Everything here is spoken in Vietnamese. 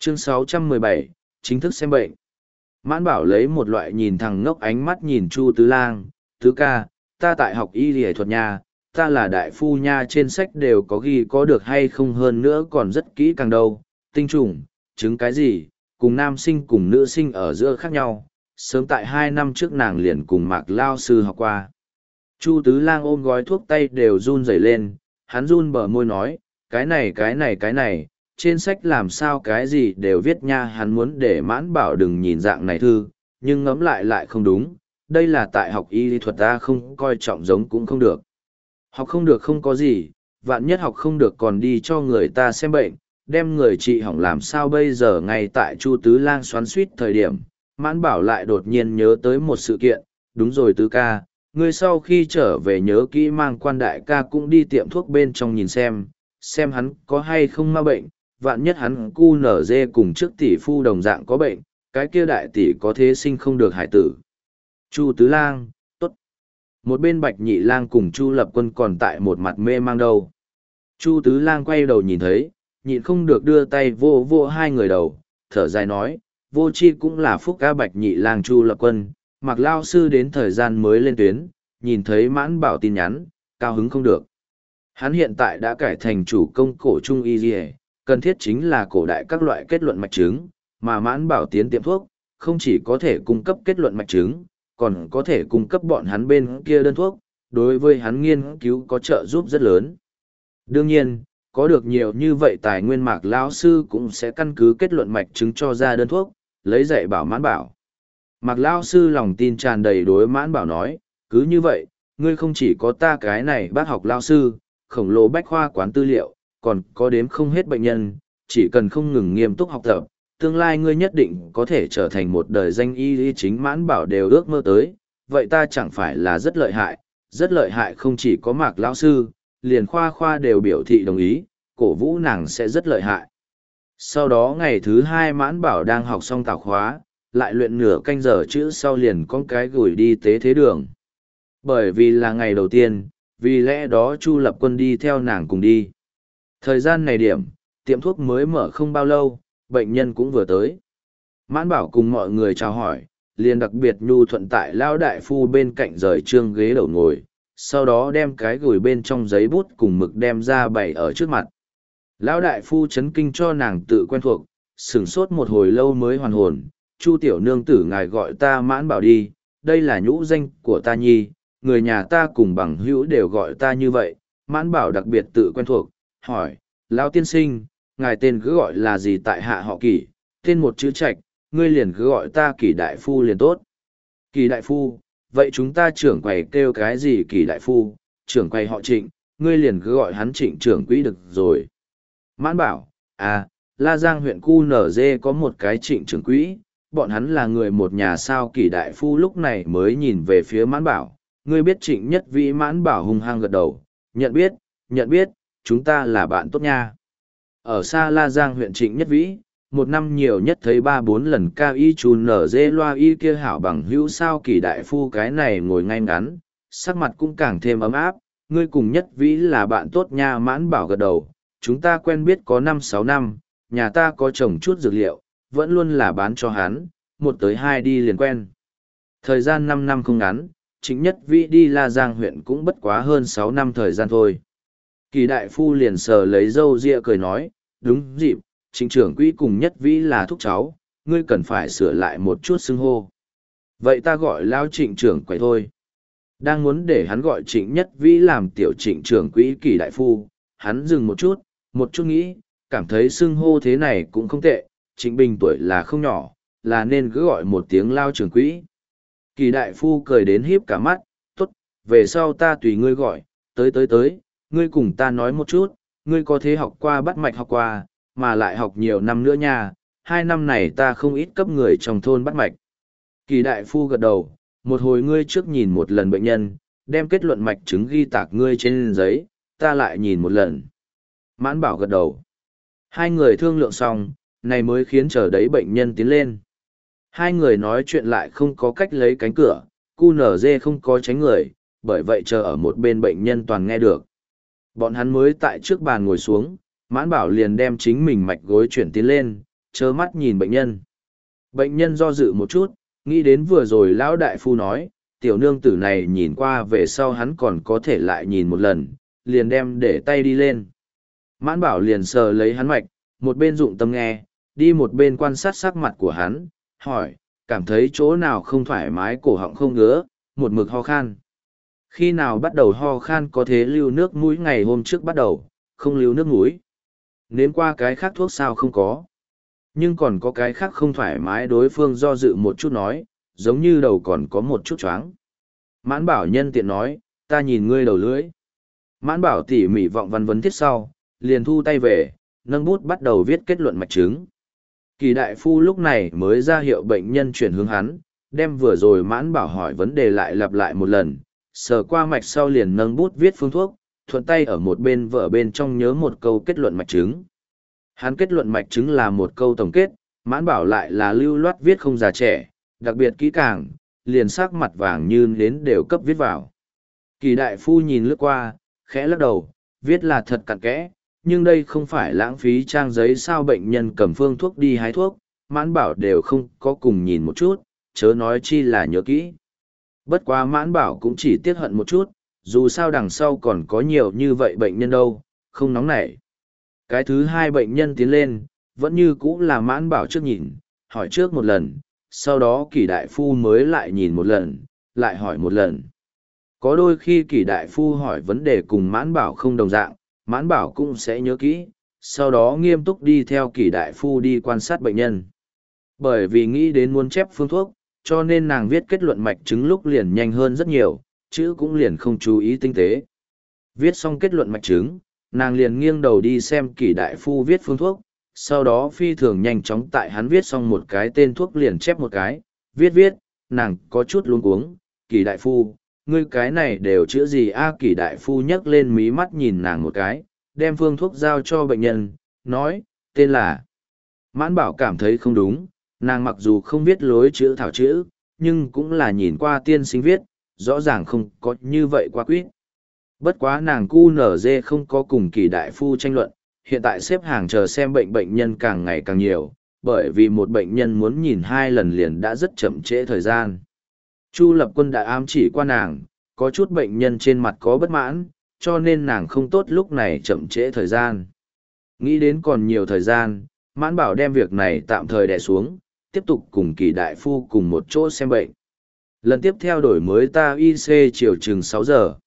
Chương 617, chính thức xem bệnh. Mãn Bảo lấy một loại nhìn thằng ngốc ánh mắt nhìn Chu Tứ Lang, "Tứ ca, ta tại học y y thuật nha, ta là đại phu nha, trên sách đều có ghi có được hay không, hơn nữa còn rất kỹ càng đâu, tinh trùng, chứng cái gì, cùng nam sinh cùng nữ sinh ở giữa khác nhau, sớm tại 2 năm trước nàng liền cùng Mạc Lao sư học qua." Chu Tứ Lang ôm gói thuốc tay đều run rẩy lên, hắn run bờ môi nói, cái này, trên sách làm sao cái gì đều viết nha. Hắn muốn để Mãn Bảo đừng nhìn dạng này thư, nhưng ngẫm lại lại không đúng, đây là tại học y lý thuật, ta không coi trọng giống cũng không được. Học không được không có gì, vạn nhất học không được còn đi cho người ta xem bệnh, đem người trị hỏng làm sao bây giờ. Ngay tại Chu Tứ Lang xoắn suýt thời điểm, Mãn Bảo lại đột nhiên nhớ tới một sự kiện, đúng rồi Tứ ca, ngươi sau khi trở về nhớ kỹ mang Quan đại ca cũng đi tiệm thuốc bên trong nhìn xem hắn có hay không ma bệnh, vạn nhất hắn cu nở dê cùng trước tỷ phu đồng dạng có bệnh, cái kia đại tỷ có thế sinh không được hải tử. Chu Tứ Lang, tốt. Một bên Bạch Nhị Lang cùng Chu Lập Quân còn tại một mặt mê mang đâu. Chu Tứ Lang quay đầu nhìn thấy, nhịn không được đưa tay vô vô hai người đầu, thở dài nói, vô chi cũng là phúc ca. Bạch Nhị Lang Chu Lập Quân, Mạc Lao sư đến thời gian mới lên tuyến, nhìn thấy Mãn Bảo tin nhắn, cao hứng không được. Hắn hiện tại đã cải thành chủ công cổ trung y dì, cần thiết chính là cổ đại các loại kết luận mạch chứng, mà Mãn Bảo tiến tiệm thuốc, không chỉ có thể cung cấp kết luận mạch chứng, còn có thể cung cấp bọn hắn bên kia đơn thuốc, đối với hắn nghiên cứu có trợ giúp rất lớn. Đương nhiên, có được nhiều như vậy tài nguyên, Mạc Lão sư cũng sẽ căn cứ kết luận mạch chứng cho ra đơn thuốc, lấy dạy bảo Mãn Bảo. Mạc Lão sư lòng tin tràn đầy đối Mãn Bảo nói, cứ như vậy, ngươi không chỉ có ta cái này bác học Lão sư, khổng lồ bách khoa quán tư liệu, còn có đếm không hết bệnh nhân, chỉ cần không ngừng nghiêm túc học tập, tương lai ngươi nhất định có thể trở thành một đời danh y lý chính. Mãn Bảo đều ước mơ tới, vậy ta chẳng phải là rất lợi hại. Không chỉ có Mạc Lão sư, liền khoa đều biểu thị đồng ý, cổ vũ nàng sẽ rất lợi hại. Sau đó ngày thứ 2 Mãn Bảo đang học xong tào khóa, lại luyện nửa canh giờ chữ sau liền con cái gửi đi tế thế đường. Bởi vì là ngày đầu tiên, vì lẽ đó Chu Lập Quân đi theo nàng cùng đi. Thời gian này điểm, tiệm thuốc mới mở không bao lâu, bệnh nhân cũng vừa tới. Mãn Bảo cùng mọi người chào hỏi, liền đặc biệt nhu thuận tại Lão đại phu bên cạnh rời trương ghế đầu ngồi, sau đó đem cái gửi bên trong giấy bút cùng mực đem ra bày ở trước mặt. Lão đại phu chấn kinh cho nàng tự quen thuộc, sửng sốt một hồi lâu mới hoàn hồn. Chu tiểu nương tử, ngài gọi ta Mãn Bảo đi, đây là nhũ danh của ta nhi, người nhà ta cùng bằng hữu đều gọi ta như vậy. Mãn Bảo đặc biệt tự quen thuộc, hỏi, Lão tiên sinh, ngài tên cứ gọi là gì? Tại hạ họ Kỷ, tên một chữ Trạch, ngươi liền cứ gọi ta Kỷ đại phu liền tốt. Kỷ đại phu, vậy chúng ta trưởng quầy kêu cái gì? Kỷ đại phu, trưởng quầy họ Trịnh, ngươi liền cứ gọi hắn Trịnh trưởng quỹ được rồi. Mãn Bảo, à, La Giang huyện Cu Nở Dê có một cái Trịnh trưởng quỹ, bọn hắn là người một nhà sao? Kỷ đại phu lúc này mới nhìn về phía Mãn Bảo, ngươi biết Trịnh Nhất Vĩ? Mãn Bảo hung hăng gật đầu, nhận biết, chúng ta là bạn tốt nha. Ở xa La Giang huyện Trịnh Nhất Vĩ, một năm nhiều nhất thấy 3-4 lần cao y Chu Nở Dê loa y kia hảo bằng hữu sao? Kỷ đại phu cái này ngồi ngay ngắn, sắc mặt cũng càng thêm ấm áp, ngươi cùng Nhất Vĩ là bạn tốt nha. Mãn Bảo gật đầu, chúng ta quen biết có 5-6 năm, nhà ta có trồng chút dược liệu, vẫn luôn là bán cho hắn, 1 tới 2 đi liền quen. Thời gian 5 năm không ngắn, Trịnh Nhất Vĩ đi La Giang huyện cũng bất quá hơn 6 năm thời gian thôi. Kỳ đại phu liền sờ lấy râu ria cười nói, đúng dịp, Trịnh trưởng quỹ cùng Nhất Vĩ là thúc cháu, ngươi cần phải sửa lại một chút xưng hô. Vậy ta gọi Lão Trịnh trưởng quầy thôi. Đang muốn để hắn gọi Trịnh Nhất Vĩ làm tiểu Trịnh trưởng quỹ. Kỳ đại phu, hắn dừng một chút nghĩ, cảm thấy xưng hô thế này cũng không tệ, Trịnh Bình tuổi là không nhỏ, là nên cứ gọi một tiếng Lao trưởng quỹ. Kỳ đại phu cười đến híp cả mắt, tốt, về sau ta tùy ngươi gọi, tới, ngươi cùng ta nói một chút, ngươi có thế học qua bắt mạch học qua, mà lại học nhiều năm nữa nha, 2 năm này ta không ít cấp người trong thôn bắt mạch. Kỳ đại phu gật đầu, một hồi ngươi trước nhìn một lần bệnh nhân, đem kết luận mạch chứng ghi tạc ngươi trên giấy, ta lại nhìn một lần. Mãn Bảo gật đầu. Hai người thương lượng xong, này mới khiến chờ đấy bệnh nhân tiến lên. Hai người nói chuyện lại không có cách lấy cánh cửa, Cu Nở Dê không có tránh người, bởi vậy chờ ở một bên bệnh nhân toàn nghe được. Bọn hắn mới tại trước bàn ngồi xuống, Mãn Bảo liền đem chính mình mạch gối chuyển tiến lên, trơ mắt nhìn bệnh nhân. Bệnh nhân do dự một chút, nghĩ đến vừa rồi lão đại phu nói, tiểu nương tử này nhìn qua về sau hắn còn có thể lại nhìn một lần, liền đem để tay đi lên. Mãn bảo liền sờ lấy hắn mạch, một bên dụng tâm nghe, đi một bên quan sát sắc mặt của hắn, hỏi, cảm thấy chỗ nào không thoải mái, cổ họng không ngứa, một mực ho khan. Khi nào bắt đầu ho khan có thế lưu nước mũi, ngày hôm trước bắt đầu, không lưu nước mũi. Nếm qua cái khác thuốc sao không có. Nhưng còn có cái khác không thoải mái, đối phương do dự một chút nói, giống như đầu còn có một chút choáng. Mãn bảo nhân tiện nói, ta nhìn ngươi đầu lưỡi. Mãn bảo tỉ mỉ vọng văn vấn thiết sau, liền thu tay về, nâng bút bắt đầu viết kết luận mạch chứng. Kỳ đại phu lúc này mới ra hiệu bệnh nhân chuyển hướng hắn, đem vừa rồi mãn bảo hỏi vấn đề lại lặp lại một lần, sờ qua mạch sau liền nâng bút viết phương thuốc, thuận tay ở một bên vở bên trong nhớ một câu kết luận mạch chứng. Hắn kết luận mạch chứng là một câu tổng kết, mãn bảo lại là lưu loát viết không già trẻ, đặc biệt kỹ càng, liền sắc mặt vàng như nến đều cấp viết vào. Kỳ đại phu nhìn lướt qua, khẽ lắc đầu, viết là thật cặn kẽ, nhưng đây không phải lãng phí trang giấy sao. Bệnh nhân cầm phương thuốc đi hái thuốc, mãn bảo đều không có cùng nhìn một chút, chớ nói chi là nhớ kỹ. Bất quá mãn bảo cũng chỉ tiếc hận một chút, dù sao đằng sau còn có nhiều như vậy bệnh nhân đâu, không nóng nảy. Cái thứ hai bệnh nhân tiến lên, vẫn như cũ là mãn bảo trước nhìn, hỏi trước một lần, sau đó Kỳ đại phu mới lại nhìn một lần, lại hỏi một lần. Có đôi khi Kỳ đại phu hỏi vấn đề cùng mãn bảo không đồng dạng, mãn bảo cũng sẽ nhớ kỹ, sau đó nghiêm túc đi theo Kỳ đại phu đi quan sát bệnh nhân. Bởi vì nghĩ đến muốn chép phương thuốc, cho nên nàng viết kết luận mạch chứng lúc liền nhanh hơn rất nhiều, chữ cũng liền không chú ý tinh tế. Viết xong kết luận mạch chứng, nàng liền nghiêng đầu đi xem Kỳ đại phu viết phương thuốc, sau đó phi thường nhanh chóng tại hắn viết xong một cái tên thuốc liền chép một cái, viết, nàng có chút luống cuống, Kỳ đại phu, ngươi cái này đều chữa gì a? Kỳ đại phu nhấc lên mí mắt nhìn nàng một cái, đem phương thuốc giao cho bệnh nhân, nói, tên là. Mãn bảo cảm thấy không đúng, nàng mặc dù không viết lối chữ thảo chữ, nhưng cũng là nhìn qua tiên sinh viết, rõ ràng không có như vậy qua quýt. Bất quá nàng cu nở dê không có cùng Kỳ đại phu tranh luận, hiện tại xếp hàng chờ xem bệnh nhân càng ngày càng nhiều, bởi vì một bệnh nhân muốn nhìn 2 lần liền đã rất chậm trễ thời gian. Chu Lập Quân đã ám chỉ qua nàng, có chút bệnh nhân trên mặt có bất mãn, cho nên nàng không tốt lúc này chậm trễ thời gian. Nghĩ đến còn nhiều thời gian, mãn bảo đem việc này tạm thời đè xuống, tiếp tục cùng Kỳ đại phu cùng một chỗ xem bệnh. Lần tiếp theo đổi mới ta IC chiều chừng 6 giờ.